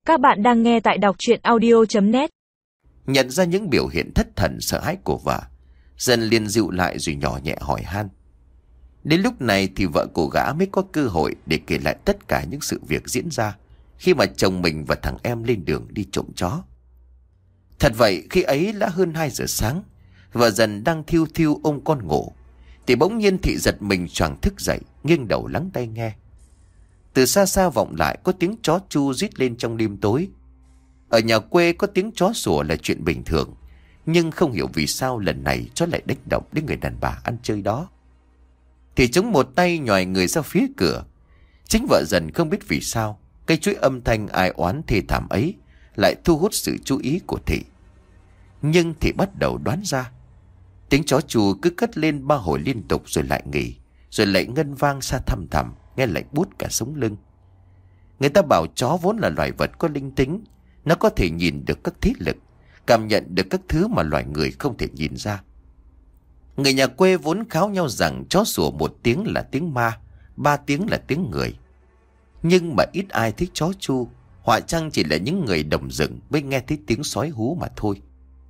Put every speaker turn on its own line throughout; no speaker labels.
Các bạn đang nghe tại đọc truyện audio.net.
Nhận ra những biểu hiện thất thần sợ hãi của vợ, dần liền dịu lại rồi nhỏ nhẹ hỏi han. Đến lúc này thì vợ của gã mới có cơ hội để kể lại tất cả những sự việc diễn ra khi mà chồng mình và thằng em lên đường đi trộm chó. Thật vậy, khi ấy đã hơn 2 giờ sáng, vợ dần đang thiêu thiêu ôm con ngủ, thì bỗng nhiên thị giật mình choàng thức dậy, nghiêng đầu lắng tai nghe. Từ xa xa vọng lại có tiếng chó chu rít lên trong đêm tối. Ở nhà quê có tiếng chó sủa là chuyện bình thường, nhưng không hiểu vì sao lần này chó lại đánh động đến người đàn bà ăn chơi đó. Thì chống một tay nhòi người ra phía cửa. Chính vợ dần không biết vì sao cái chuỗi âm thanh ai oán thê thảm ấy lại thu hút sự chú ý của thị. Nhưng thị bắt đầu đoán ra. Tiếng chó chu cứ cất lên 3 hồi liên tục rồi lại nghỉ, rồi lại ngân vang xa thăm thẳm, nghe lạnh buốt cả sống lưng. Người ta bảo chó vốn là loài vật có linh tính, nó có thể nhìn được các thiết lực, cảm nhận được các thứ mà loài người không thể nhìn ra. Người nhà quê vốn kháo nhau rằng chó sủa 1 tiếng là tiếng ma, 3 tiếng là tiếng người. Nhưng mà ít ai thích chó chu, họa chăng chỉ là những người đồng rừng mới nghe thấy tiếng sói hú mà thôi.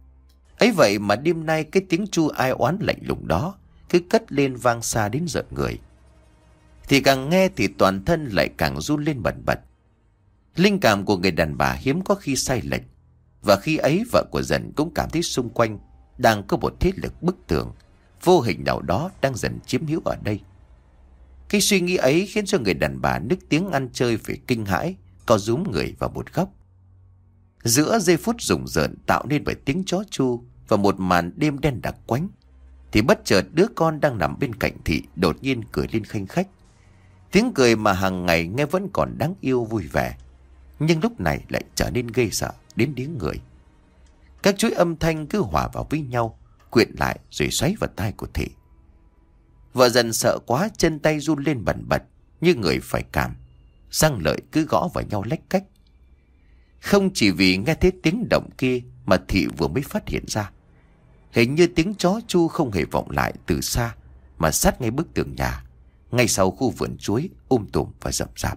Ấy vậy mà đêm nay cái tiếng chu ai oán lạnh lùng đó cứ cất lên vang xa đến rợn người. Thì càng nghe thì toàn thân lại càng run lên bần bật. Linh cảm của người đàn bà hiếm có khi sai lệch. Và khi ấy vợ của dần cũng cảm thấy xung quanh đang có một thế lực bức tường vô hình nào đó đang dần chiếm hữu ở đây. Cái suy nghĩ ấy khiến cho người đàn bà nức tiếng ăn chơi phải kinh hãi, co rúm người vào một góc. Giữa giây phút rùng rợn tạo nên bởi tiếng chó chu và một màn đêm đen đặc quánh, thì bất chợt đứa con đang nằm bên cạnh thị đột nhiên cười lên khanh khách. Tiếng cười mà hàng ngày nghe vẫn còn đáng yêu vui vẻ, nhưng lúc này lại trở nên ghê sợ đến điếng người. Các chuỗi âm thanh cứ hòa vào với nhau, quyện lại rồi xoáy vào tai của thị. Vợ dần sợ quá, chân tay run lên bần bật như người phải cảm, răng lợi cứ gõ vào nhau lách cách. Không chỉ vì nghe thấy tiếng động kia mà thị vừa mới phát hiện ra, hình như tiếng chó chu không hề vọng lại từ xa, mà sát ngay bức tường nhà, ngay sau khu vườn chuối tùm và rậm rạp.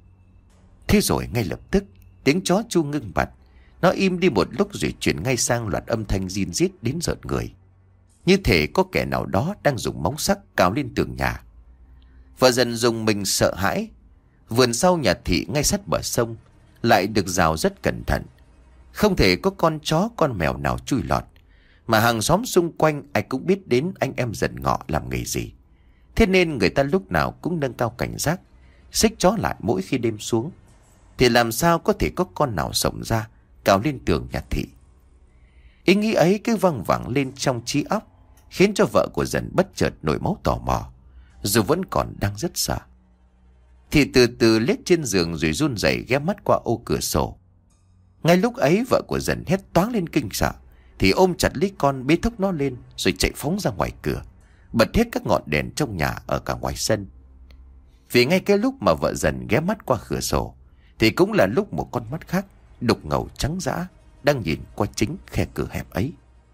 Thế rồi ngay lập tức tiếng chó chu ngưng bặt. Nó im đi một lúc rồi chuyển ngay sang loạt âm thanh rin rít đến rợn người, như thể có kẻ nào đó đang dùng móng sắc cào lên tường nhà. Vợ dần dùng mình sợ hãi. Vườn sau nhà thị ngay sát bờ sông, lại được rào rất cẩn thận. Không thể có con chó con mèo nào chui lọt, mà hàng xóm xung quanh ai cũng biết đến anh em Dần Ngọ làm nghề gì. Thế nên người ta lúc nào cũng nâng cao cảnh giác, xích chó lại mỗi khi đêm xuống. Thì làm sao có thể có con nào sống ra cào lên tường nhà thị. Ý nghĩ ấy cứ văng vẳng lên trong trí óc, khiến cho vợ của Dần bất chợt nổi máu tò mò, dù vẫn còn đang rất sợ. Thì từ từ lết trên giường rồi run rẩy ghé mắt qua ô cửa sổ. Ngay lúc ấy vợ của Dần hét toáng lên kinh sợ, thì ôm chặt lấy con bế thúc nó lên rồi chạy phóng ra ngoài cửa, bật hết các ngọn đèn trong nhà ở cả ngoài sân. Vì ngay cái lúc mà vợ Dần ghé mắt qua cửa sổ thì cũng là lúc một con mắt khác đục ngầu trắng dã đang nhìn qua chính khe cửa hẹp ấy.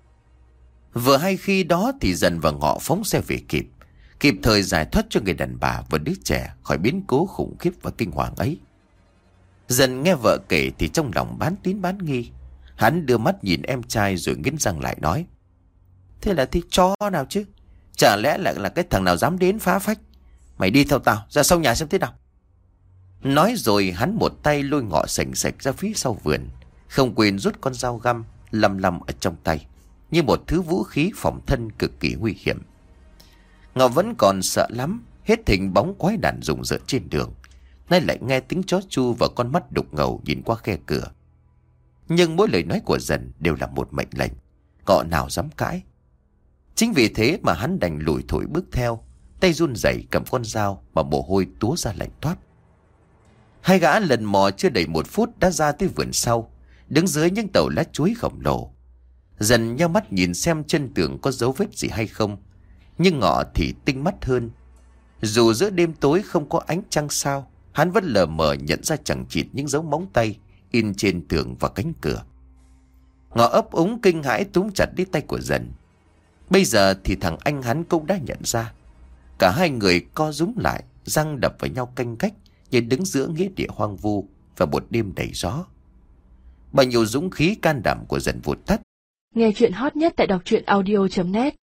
Vừa hay khi đó thì Dần và Ngọ phóng xe về kịp thời giải thoát cho người đàn bà và đứa trẻ khỏi biến cố khủng khiếp và kinh hoàng ấy. Dần nghe vợ kể thì trong lòng bán tín bán nghi. Hắn đưa mắt nhìn em trai rồi nghiến răng lại nói: Thế là thích chó nào chứ? Chả lẽ lại là cái thằng nào dám đến phá phách? Mày đi theo tao ra sau nhà xem thế nào. Nói rồi hắn một tay lôi Ngọ sành sạch ra phía sau vườn, không quên rút con dao găm lăm ở trong tay, như một thứ vũ khí phòng thân cực kỳ nguy hiểm. Ngọ vẫn còn sợ lắm, hết thình bóng quái đản rùng rợn trên đường, nay lại nghe tiếng chó chu và con mắt đục ngầu nhìn qua khe cửa. Nhưng mỗi lời nói của Dần đều là một mệnh lệnh, Ngọ nào dám cãi. Chính vì thế mà hắn đành lủi thủi bước theo, tay run rẩy cầm con dao mà mồ hôi túa ra lạnh toát. Hai gã lần mò chưa đầy 1 phút đã ra tới vườn sau, đứng dưới những tàu lá chuối khổng lồ. Dần nheo mắt nhìn xem chân tường có dấu vết gì hay không, nhưng Ngọ thì tinh mắt hơn. Dù giữa đêm tối không có ánh trăng sao, hắn vẫn lờ mờ nhận ra chằng chịt những dấu móng tay in trên tường và cánh cửa. Ngọ ấp úng kinh hãi túm chặt lấy tay của Dần. Bây giờ thì thằng anh hắn cũng đã nhận ra. Cả hai người co rúm lại, răng đập vào nhau canh cách, như đứng giữa nghĩa địa hoang vu và một đêm đầy gió. Bao nhiêu dũng khí can đảm của Dân vụt tắt.
Nghe chuyện hot nhất tại đọc truyện audio.net.